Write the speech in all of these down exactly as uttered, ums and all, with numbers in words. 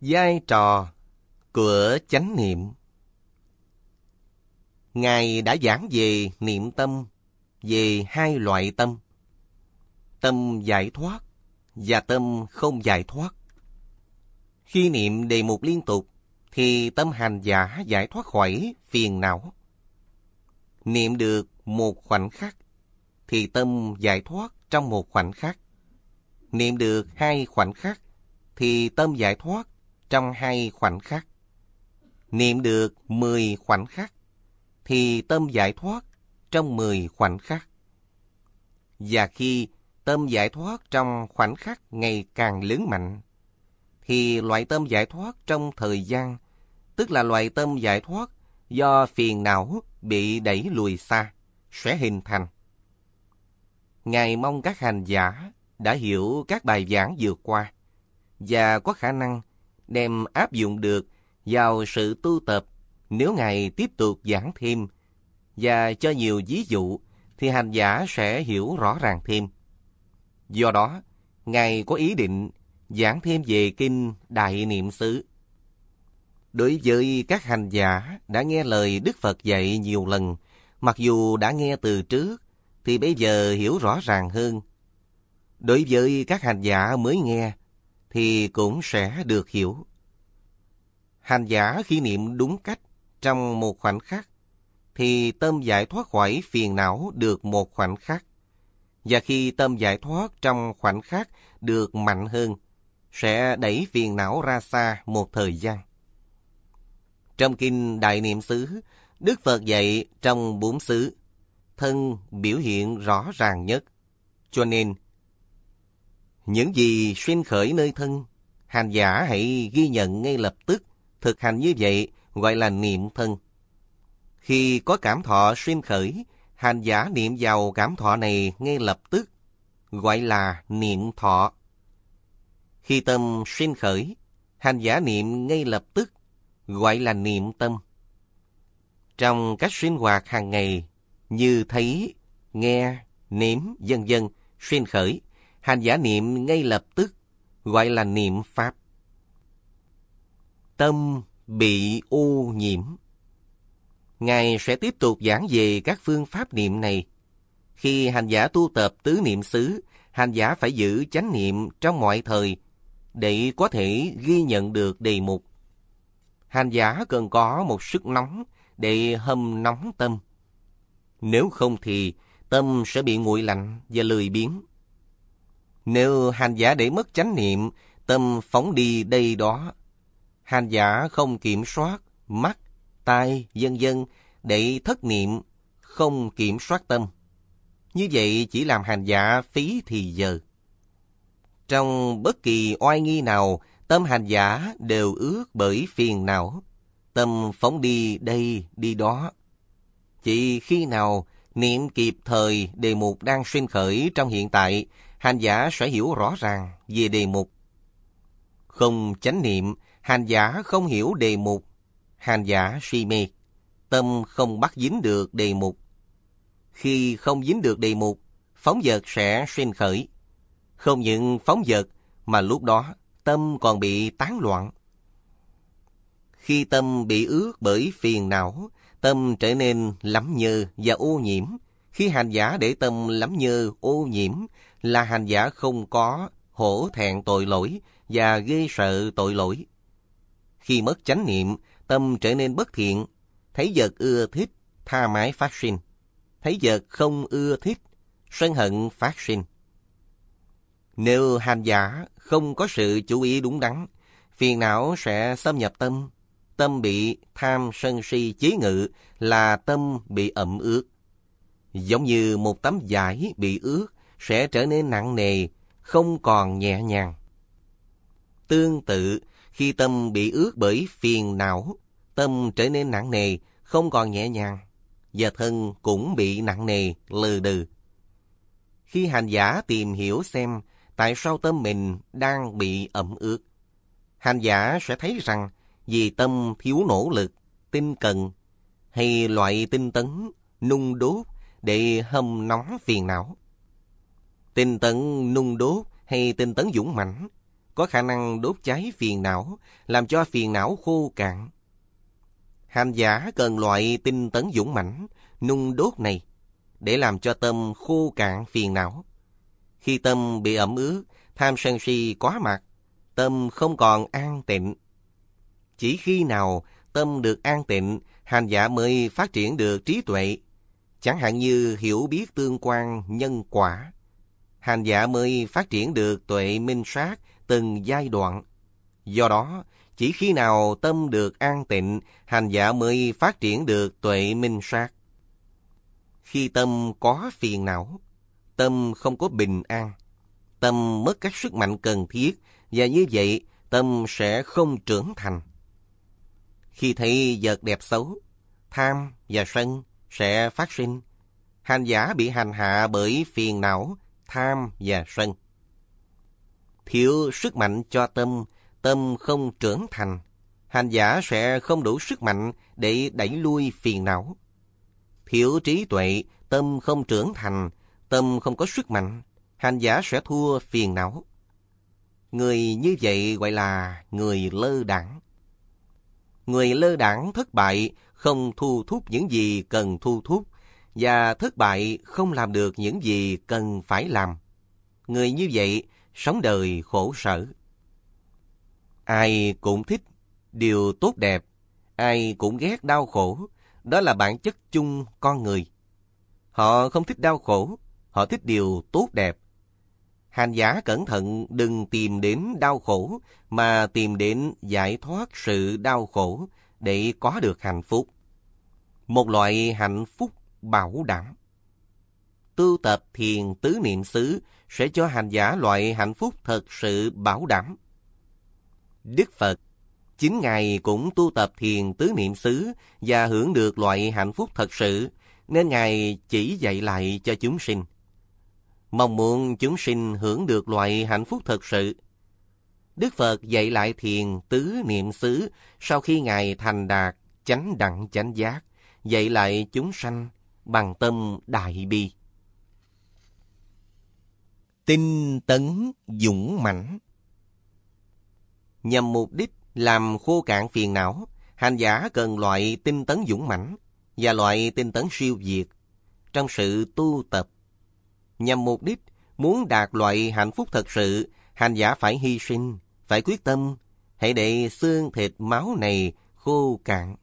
Vai trò của chánh niệm. Ngài đã giảng về niệm tâm, về hai loại tâm: tâm giải thoát và tâm không giải thoát. Khi niệm đề mục liên tục thì tâm hành giả giải thoát khỏi phiền não. Niệm được một khoảnh khắc thì tâm giải thoát trong một khoảnh khắc. Niệm được hai khoảnh khắc thì tâm giải thoát trong hai khoảnh khắc. Niệm được mười khoảnh khắc thì tâm giải thoát trong mười khoảnh khắc. Và khi tâm giải thoát trong khoảnh khắc ngày càng lớn mạnh, thì loại tâm giải thoát trong thời gian, tức là loại tâm giải thoát do phiền não bị đẩy lùi xa, sẽ hình thành. Ngài mong các hành giả đã hiểu các bài giảng vừa qua và có khả năng đem áp dụng được vào sự tu tập. Nếu Ngài tiếp tục giảng thêm và cho nhiều ví dụ thì hành giả sẽ hiểu rõ ràng thêm. Do đó, Ngài có ý định giảng thêm về kinh Đại Niệm xứ. Đối với các hành giả đã nghe lời Đức Phật dạy nhiều lần, mặc dù đã nghe từ trước, thì bây giờ hiểu rõ ràng hơn. Đối với các hành giả mới nghe, thì cũng sẽ được hiểu. Hành giả khi niệm đúng cách trong một khoảnh khắc, thì tâm giải thoát khỏi phiền não được một khoảnh khắc. Và khi tâm giải thoát trong khoảnh khắc được mạnh hơn, sẽ đẩy phiền não ra xa một thời gian. Trong kinh Đại Niệm xứ, Đức Phật dạy trong bốn xứ, thân biểu hiện rõ ràng nhất. Cho nên, những gì sinh khởi nơi thân, hành giả hãy ghi nhận ngay lập tức. Thực hành như vậy gọi là niệm thân. Khi có cảm thọ sinh khởi, hành giả niệm vào cảm thọ này ngay lập tức, gọi là niệm thọ. Khi tâm sinh khởi, hành giả niệm ngay lập tức, gọi là niệm tâm. Trong các sinh hoạt hàng ngày như thấy, nghe, nếm, vân vân sinh khởi, hành giả niệm ngay lập tức, gọi là niệm pháp. Tâm bị ô nhiễm. Ngài sẽ tiếp tục giảng về các phương pháp niệm này. Khi hành giả tu tập tứ niệm xứ, hành giả phải giữ chánh niệm trong mọi thời để có thể ghi nhận được đề mục. Hành giả cần có một sức nóng để hâm nóng tâm. Nếu không thì tâm sẽ bị nguội lạnh và lười biếng. Nếu hành giả để mất chánh niệm, tâm phóng đi đây đó. Hành giả không kiểm soát mắt, tai, vân vân để thất niệm, không kiểm soát tâm. Như vậy chỉ làm hành giả phí thì giờ. Trong bất kỳ oai nghi nào, tâm hành giả đều ướt bởi phiền não. Tâm phóng đi đây, đi đó. Chỉ khi nào niệm kịp thời đề mục đang sinh khởi trong hiện tại, hành giả sẽ hiểu rõ ràng về đề mục. Không chánh niệm, hành giả không hiểu đề mục. Hành giả si mê, tâm không bắt dính được đề mục. Khi không dính được đề mục, phóng dật sẽ sinh khởi. Không những phóng dật mà lúc đó tâm còn bị tán loạn. Khi tâm bị ướt bởi phiền não, tâm trở nên lắm nhơ và ô nhiễm. Khi hành giả để tâm lắm nhơ, ô nhiễm là hành giả không có hổ thẹn tội lỗi và ghê sợ tội lỗi. Khi mất chánh niệm, tâm trở nên bất thiện, thấy vật ưa thích, tha mái phát sinh. Thấy vật không ưa thích, sân hận phát sinh. Nếu hành giả không có sự chú ý đúng đắn, phiền não sẽ xâm nhập tâm. Tâm bị tham sân si chế ngự là tâm bị ẩm ướt. Giống như một tấm vải bị ướt sẽ trở nên nặng nề, không còn nhẹ nhàng. Tương tự, khi tâm bị ướt bởi phiền não, tâm trở nên nặng nề, không còn nhẹ nhàng, và thân cũng bị nặng nề, lừ đừ. Khi hành giả tìm hiểu xem tại sao tâm mình đang bị ẩm ướt, hành giả sẽ thấy rằng vì tâm thiếu nỗ lực, tinh cần hay loại tinh tấn, nung đốt để hâm nóng phiền não. Tinh tấn nung đốt hay tinh tấn dũng mãnh có khả năng đốt cháy phiền não, làm cho phiền não khô cạn. Hành giả cần loại tinh tấn dũng mãnh, nung đốt này, để làm cho tâm khô cạn phiền não. Khi tâm bị ẩm ướt, tham sân si quá mặt, tâm không còn an tịnh. Chỉ khi nào tâm được an tịnh, hành giả mới phát triển được trí tuệ. Chẳng hạn như hiểu biết tương quan nhân quả. Hành giả mới phát triển được tuệ minh sát từng giai đoạn. Do đó, chỉ khi nào tâm được an tịnh, hành giả mới phát triển được tuệ minh sát. Khi tâm có phiền não, tâm không có bình an, tâm mất các sức mạnh cần thiết, và như vậy tâm sẽ không trưởng thành. Khi thấy vật đẹp xấu, tham và sân sẽ phát sinh. Hành giả bị hành hạ bởi phiền não, tham và sân. Thiếu sức mạnh cho tâm, tâm không trưởng thành. Hành giả sẽ không đủ sức mạnh để đẩy lui phiền não. Thiếu trí tuệ, tâm không trưởng thành, tâm không có sức mạnh, hành giả sẽ thua phiền não. Người như vậy gọi là người lơ đãng. Người lơ đãng thất bại, không thu thúc những gì cần thu thúc, và thất bại không làm được những gì cần phải làm. Người như vậy sống đời khổ sở. Ai cũng thích điều tốt đẹp, ai cũng ghét đau khổ. Đó là bản chất chung con người. Họ không thích đau khổ, họ thích điều tốt đẹp. Hành giả cẩn thận đừng tìm đến đau khổ, mà tìm đến giải thoát sự đau khổ để có được hạnh phúc. Một loại hạnh phúc bảo đảm. Tu tập thiền tứ niệm xứ sẽ cho hành giả loại hạnh phúc thật sự bảo đảm. Đức Phật, chính Ngài cũng tu tập thiền tứ niệm xứ và hưởng được loại hạnh phúc thật sự, nên Ngài chỉ dạy lại cho chúng sinh. Mong muốn chúng sinh hưởng được loại hạnh phúc thật sự. Đức Phật dạy lại thiền tứ niệm xứ sau khi Ngài thành đạt chánh đẳng chánh giác, dạy lại chúng sanh bằng tâm đại bi. Tinh tấn dũng mãnh. Nhằm mục đích làm khô cạn phiền não, hành giả cần loại tinh tấn dũng mãnh và loại tinh tấn siêu việt trong sự tu tập. Nhằm mục đích muốn đạt loại hạnh phúc thật sự, hành giả phải hy sinh, phải quyết tâm, hãy để xương thịt máu này khô cạn.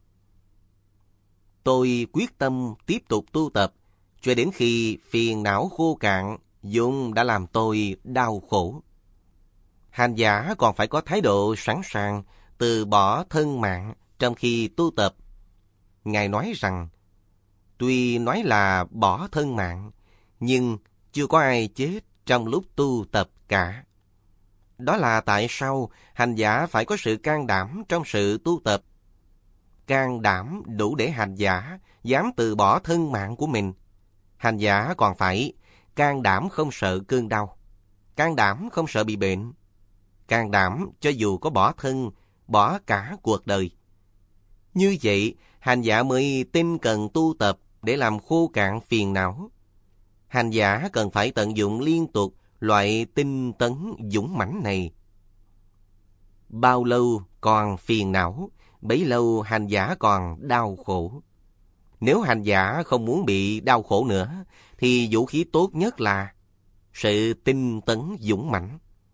Tôi quyết tâm tiếp tục tu tập cho đến khi phiền não khô cạn, vốn đã làm tôi đau khổ. Hành giả còn phải có thái độ sẵn sàng từ bỏ thân mạng trong khi tu tập. Ngài nói rằng, tuy nói là bỏ thân mạng, nhưng chưa có ai chết trong lúc tu tập cả. Đó là tại sao hành giả phải có sự can đảm trong sự tu tập. Can đảm đủ để hành giả dám từ bỏ thân mạng của mình. Hành giả còn phải can đảm không sợ cơn đau, can đảm không sợ bị bệnh, can đảm cho dù có bỏ thân, bỏ cả cuộc đời. Như vậy, hành giả mới tinh cần tu tập để làm khô cạn phiền não. Hành giả cần phải tận dụng liên tục loại tinh tấn dũng mãnh này. Bao lâu còn phiền não, bấy lâu hành giả còn đau khổ. Nếu hành giả không muốn bị đau khổ nữa, thì vũ khí tốt nhất là sự tinh tấn dũng mãnh.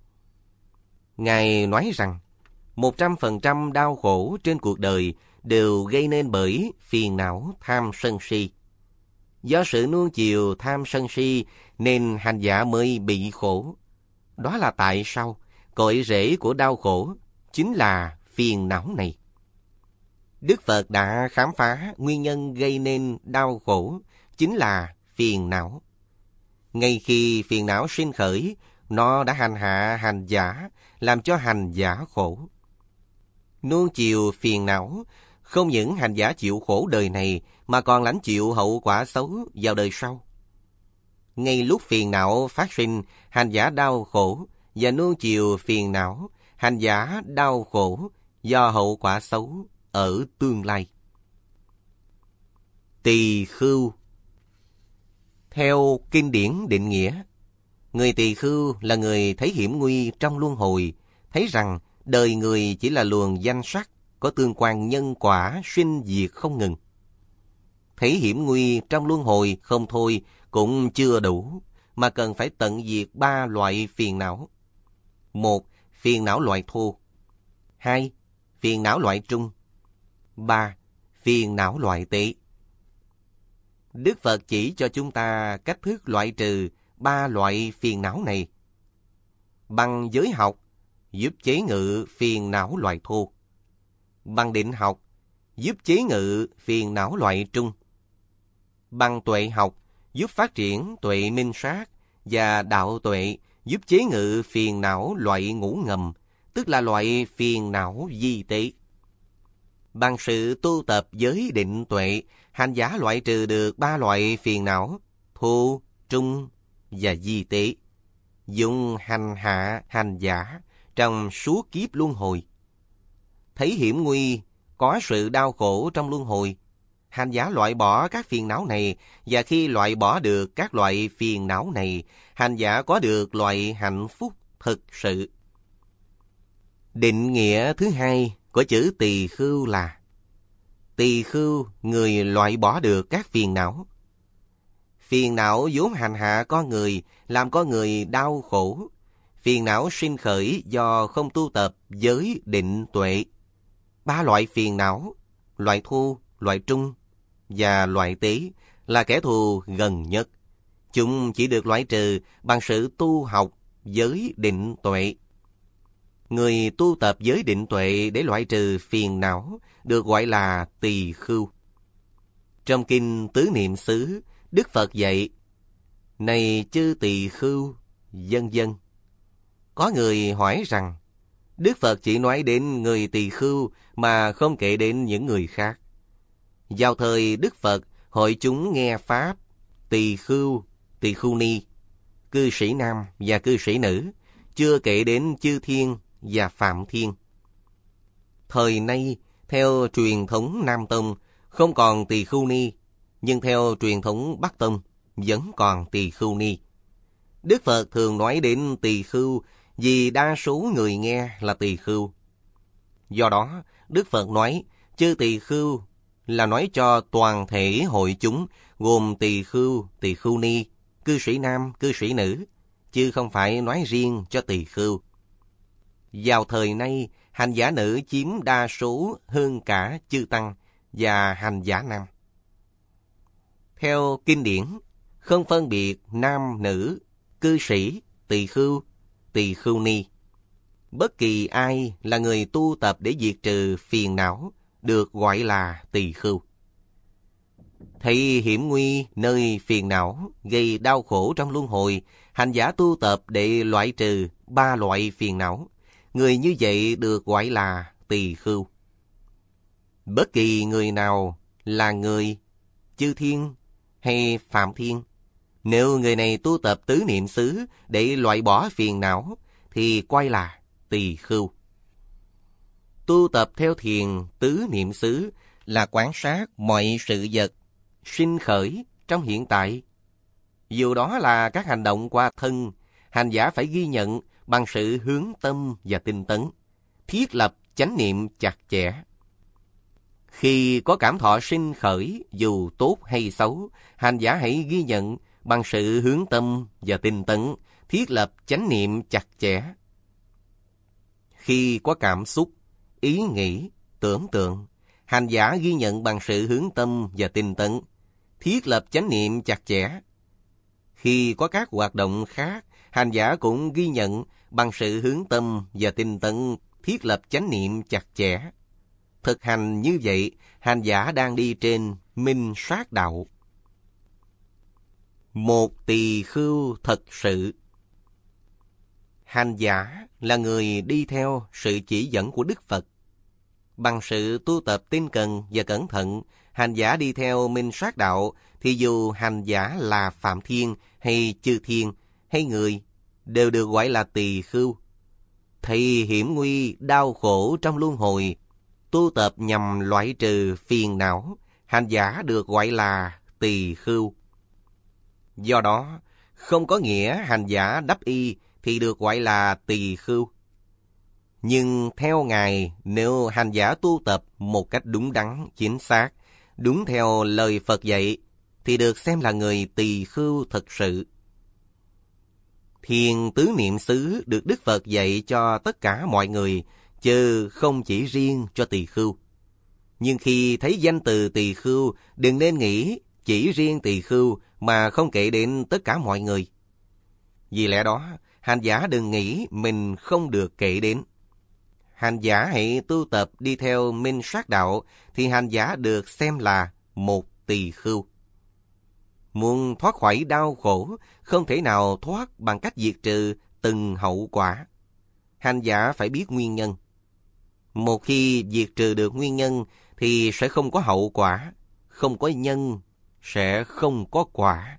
Ngài nói rằng, một trăm phần trăm đau khổ trên cuộc đời đều gây nên bởi phiền não tham sân si. Do sự nuông chiều tham sân si nên hành giả mới bị khổ. Đó là tại sao cội rễ của đau khổ chính là phiền não này. Đức Phật đã khám phá nguyên nhân gây nên đau khổ chính là phiền não. Ngay khi phiền não sinh khởi, nó đã hành hạ hành giả, làm cho hành giả khổ. Nuông chiều phiền não, không những hành giả chịu khổ đời này, mà còn lãnh chịu hậu quả xấu vào đời sau. Ngay lúc phiền não phát sinh, hành giả đau khổ, và nuông chiều phiền não, hành giả đau khổ do hậu quả xấu ở tương lai. Tỳ khưu. Theo kinh điển định nghĩa, người tỳ khưu là người thấy hiểm nguy trong luân hồi, thấy rằng đời người chỉ là luồng danh sắc, có tương quan nhân quả, sinh diệt không ngừng. Thấy hiểm nguy trong luân hồi không thôi cũng chưa đủ, mà cần phải tận diệt ba loại phiền não. Một, phiền não loại thô. Hai, phiền não loại trung. Ba, phiền não loại tế. Đức Phật chỉ cho chúng ta cách thức loại trừ ba loại phiền não này. Bằng giới học, giúp chế ngự phiền não loại thô. Bằng định học, giúp chế ngự phiền não loại trung. Bằng tuệ học, giúp phát triển tuệ minh sát, và đạo tuệ giúp chế ngự phiền não loại ngủ ngầm, tức là loại phiền não vi tế. Bằng sự tu tập giới định tuệ, hành giả loại trừ được ba loại phiền não thô, trung và vi tế, dùng hành hạ hành giả trong suốt kiếp luân hồi. Thấy hiểm nguy, có sự đau khổ trong luân hồi, hành giả loại bỏ các phiền não này, và khi loại bỏ được các loại phiền não này, hành giả có được loại hạnh phúc thực sự. Định nghĩa thứ hai của chữ tỳ khưu là: tỳ khưu, người loại bỏ được các phiền não. Phiền não vốn hành hạ con người, làm con người đau khổ. Phiền não sinh khởi do không tu tập giới định tuệ. Ba loại phiền não, loại thô, loại trung và loại tế, là kẻ thù gần nhất. Chúng chỉ được loại trừ bằng sự tu học giới định tuệ. Người tu tập giới định tuệ để loại trừ phiền não được gọi là tỳ khưu. Trong kinh Tứ Niệm xứ, Đức Phật dạy: này chư tỳ khưu, vân vân. Có người hỏi rằng Đức Phật chỉ nói đến người tỳ khưu mà không kể đến những người khác. Vào thời Đức Phật, hội chúng nghe pháp tỳ khưu, tỳ khưu ni, cư sĩ nam và cư sĩ nữ, chưa kể đến chư thiên và phạm thiên. Thời nay, theo truyền thống Nam Tông, không còn tỳ khưu ni, nhưng theo truyền thống Bắc Tông, vẫn còn tỳ khưu ni. Đức Phật thường nói đến tỳ khưu vì đa số người nghe là tỳ khưu. Do đó, Đức Phật nói chư tỳ khưu là nói cho toàn thể hội chúng, gồm tỳ khưu, tỳ khưu ni, cư sĩ nam, cư sĩ nữ, chứ không phải nói riêng cho tỳ khưu. Vào thời nay, hành giả nữ chiếm đa số hơn cả chư tăng và hành giả nam. Theo kinh điển, không phân biệt nam nữ, cư sĩ, tỳ khưu, tỳ khưu ni. Bất kỳ ai là người tu tập để diệt trừ phiền não được gọi là tỳ khưu. Thấy hiểm nguy nơi phiền não gây đau khổ trong luân hồi, hành giả tu tập để loại trừ ba loại phiền não. Người như vậy được gọi là tỳ khưu. Bất kỳ người nào là người, chư thiên hay phạm thiên, nếu người này tu tập tứ niệm xứ để loại bỏ phiền não, thì quay là tỳ khưu. Tu tập theo thiền tứ niệm xứ là quan sát mọi sự vật sinh khởi trong hiện tại. Dù đó là các hành động qua thân, hành giả phải ghi nhận bằng sự hướng tâm và tinh tấn, thiết lập chánh niệm chặt chẽ. Khi có cảm thọ sinh khởi, dù tốt hay xấu, hành giả hãy ghi nhận bằng sự hướng tâm và tinh tấn, thiết lập chánh niệm chặt chẽ. Khi có cảm xúc, ý nghĩ, tưởng tượng, hành giả ghi nhận bằng sự hướng tâm và tinh tấn, thiết lập chánh niệm chặt chẽ. Khi có các hoạt động khác, hành giả cũng ghi nhận bằng sự hướng tâm và tinh tấn, thiết lập chánh niệm chặt chẽ. Thực hành như vậy, hành giả đang đi trên minh sát đạo. Một tỳ khưu thật sự. Hành giả là người đi theo sự chỉ dẫn của Đức Phật. Bằng sự tu tập tinh cần và cẩn thận, hành giả đi theo minh sát đạo, thì dù hành giả là phạm thiên hay chư thiên hay người, đều được gọi là tỳ khưu. Thấy hiểm nguy, đau khổ trong luân hồi, tu tập nhằm loại trừ phiền não, hành giả được gọi là tỳ khưu. Do đó, không có nghĩa hành giả đắp y thì được gọi là tỳ khưu. Nhưng theo Ngài, nếu hành giả tu tập một cách đúng đắn, chính xác, đúng theo lời Phật dạy, thì được xem là người tỳ khưu thật sự. Thiền tứ niệm xứ được Đức Phật dạy cho tất cả mọi người, chứ không chỉ riêng cho tỳ khưu. Nhưng khi thấy danh từ tỳ khưu, đừng nên nghĩ chỉ riêng tỳ khưu mà không kể đến tất cả mọi người. Vì lẽ đó, hành giả đừng nghĩ mình không được kể đến. Hành giả hãy tu tập đi theo minh sát đạo, thì hành giả được xem là một tỳ khưu. Muốn thoát khỏi đau khổ, không thể nào thoát bằng cách diệt trừ từng hậu quả. Hành giả phải biết nguyên nhân. Một khi diệt trừ được nguyên nhân, thì sẽ không có hậu quả. Không có nhân, sẽ không có quả.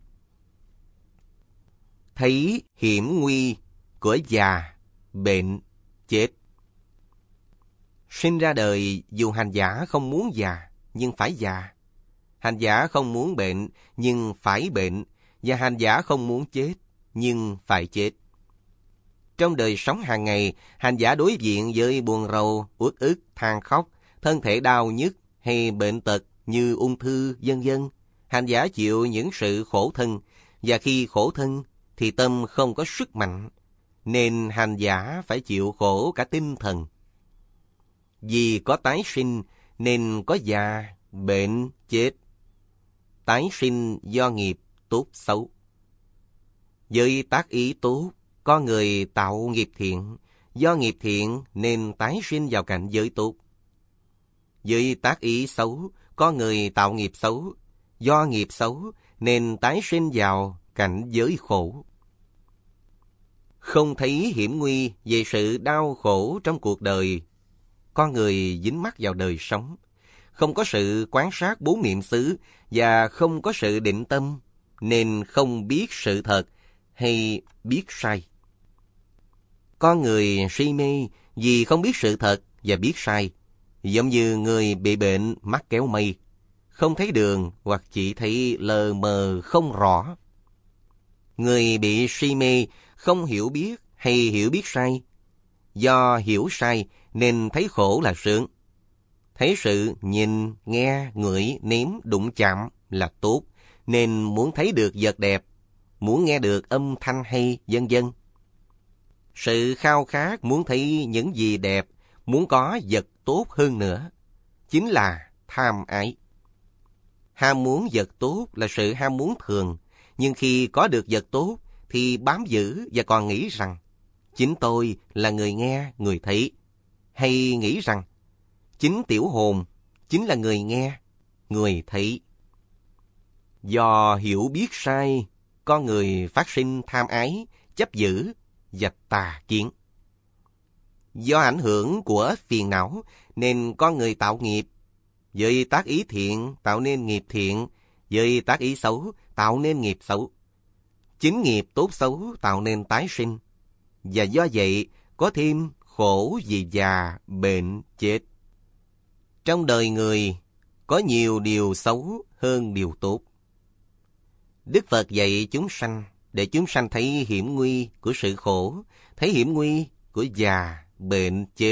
Thấy hiểm nguy của già, bệnh, chết. Sinh ra đời, dù hành giả không muốn già, nhưng phải già. Hành giả không muốn bệnh, nhưng phải bệnh. Và hành giả không muốn chết, nhưng phải chết. Trong đời sống hàng ngày, hành giả đối diện với buồn rầu, uất ức, than khóc, thân thể đau nhức hay bệnh tật như ung thư, vân vân. Hành giả chịu những sự khổ thân, và khi khổ thân thì tâm không có sức mạnh, nên hành giả phải chịu khổ cả tinh thần. Vì có tái sinh nên có già, bệnh, chết. Tái sinh do nghiệp tốt xấu. Với tác ý tốt, có người tạo nghiệp thiện, do nghiệp thiện nên tái sinh vào cảnh giới tốt. Với tác ý xấu, có người tạo nghiệp xấu, do nghiệp xấu nên tái sinh vào cảnh giới khổ. Không thấy hiểm nguy về sự đau khổ trong cuộc đời, con người dính mắc vào đời sống, không có sự quán sát bốn niệm xứ và không có sự định tâm, nên không biết sự thật hay biết sai. Con người si mê vì không biết sự thật và biết sai, giống như người bị bệnh mắt kéo mây, không thấy đường hoặc chỉ thấy lờ mờ không rõ. Người bị si mê không hiểu biết hay hiểu biết sai. Do hiểu sai nên thấy khổ là sướng. Thấy sự nhìn, nghe, ngửi, nếm, đụng chạm là tốt, nên muốn thấy được vật đẹp, muốn nghe được âm thanh hay, vân vân. Sự khao khát muốn thấy những gì đẹp, muốn có vật tốt hơn nữa, chính là tham ái. Ham muốn vật tốt là sự ham muốn thường, nhưng khi có được vật tốt thì bám giữ và còn nghĩ rằng chính tôi là người nghe, người thấy. Hay nghĩ rằng chính tiểu hồn chính là người nghe, người thấy. Do hiểu biết sai, con người phát sinh tham ái, chấp giữ và tà kiến. Do ảnh hưởng của phiền não nên con người tạo nghiệp. Với tác ý thiện tạo nên nghiệp thiện, với tác ý xấu tạo nên nghiệp xấu. Chính nghiệp tốt xấu tạo nên tái sinh. Và do vậy có thêm khổ vì già, bệnh, chết. Trong đời người có nhiều điều xấu hơn điều tốt. Đức Phật dạy chúng sanh để chúng sanh thấy hiểm nguy của sự khổ, thấy hiểm nguy của già, bệnh, chết.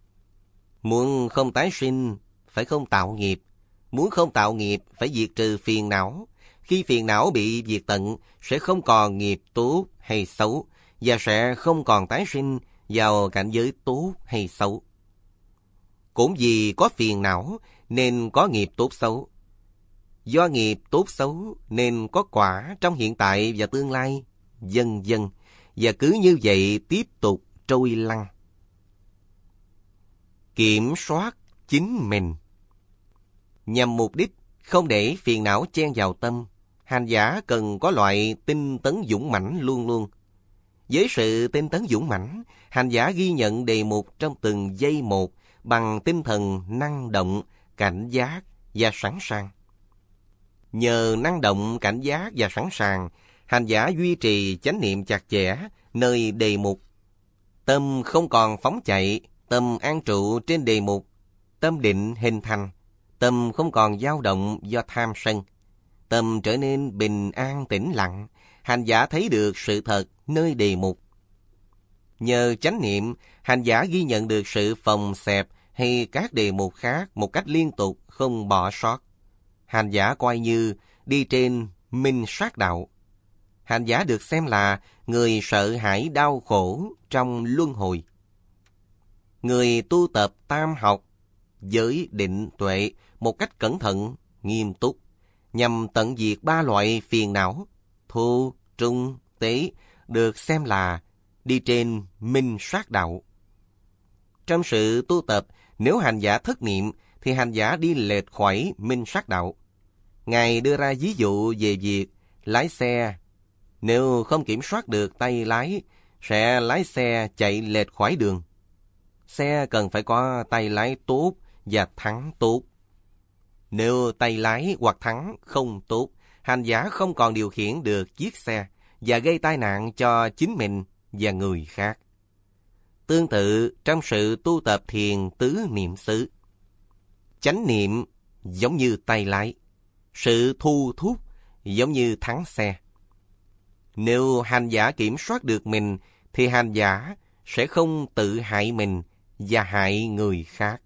Muốn không tái sinh phải không tạo nghiệp, muốn không tạo nghiệp phải diệt trừ phiền não. Khi phiền não bị diệt tận sẽ không còn nghiệp tốt hay xấu, và sẽ không còn tái sinh vào cảnh giới tốt hay xấu. Cũng vì có phiền não nên có nghiệp tốt xấu. Do nghiệp tốt xấu nên có quả trong hiện tại và tương lai, vân vân, và cứ như vậy tiếp tục trôi lăn. Kiểm soát chính mình. Nhằm mục đích không để phiền não chen vào tâm, hành giả cần có loại tinh tấn dũng mãnh luôn luôn. Với sự tinh tấn dũng mãnh, hành giả ghi nhận đề mục trong từng giây một bằng tinh thần năng động, cảnh giác và sẵn sàng. Nhờ năng động, cảnh giác và sẵn sàng, hành giả duy trì chánh niệm chặt chẽ nơi đề mục. Tâm không còn phóng chạy, tâm an trụ trên đề mục. Tâm định hình thành, tâm không còn dao động do tham sân. Tâm trở nên bình an tĩnh lặng, hành giả thấy được sự thật nơi đề mục. Nhờ chánh niệm, hành giả ghi nhận được sự phòng xẹp hay các đề mục khác một cách liên tục, không bỏ sót. Hành giả coi như đi trên minh sát đạo. Hành giả được xem là người sợ hãi đau khổ trong luân hồi. Người tu tập tam học, giới định tuệ một cách cẩn thận, nghiêm túc, nhằm tận diệt ba loại phiền não, thô, trung, tế, được xem là đi trên minh sát đạo. Trong sự tu tập, nếu hành giả thất niệm, thì hành giả đi lệch khỏi minh sát đạo. Ngài đưa ra ví dụ về việc lái xe. Nếu không kiểm soát được tay lái, sẽ lái xe chạy lệch khỏi đường. Xe cần phải có tay lái tốt và thắng tốt. Nếu tay lái hoặc thắng không tốt, hành giả không còn điều khiển được chiếc xe và gây tai nạn cho chính mình và người khác. Tương tự trong sự tu tập thiền tứ niệm xứ, chánh niệm giống như tay lái, sự thu thúc giống như thắng xe. Nếu hành giả kiểm soát được mình, thì hành giả sẽ không tự hại mình và hại người khác.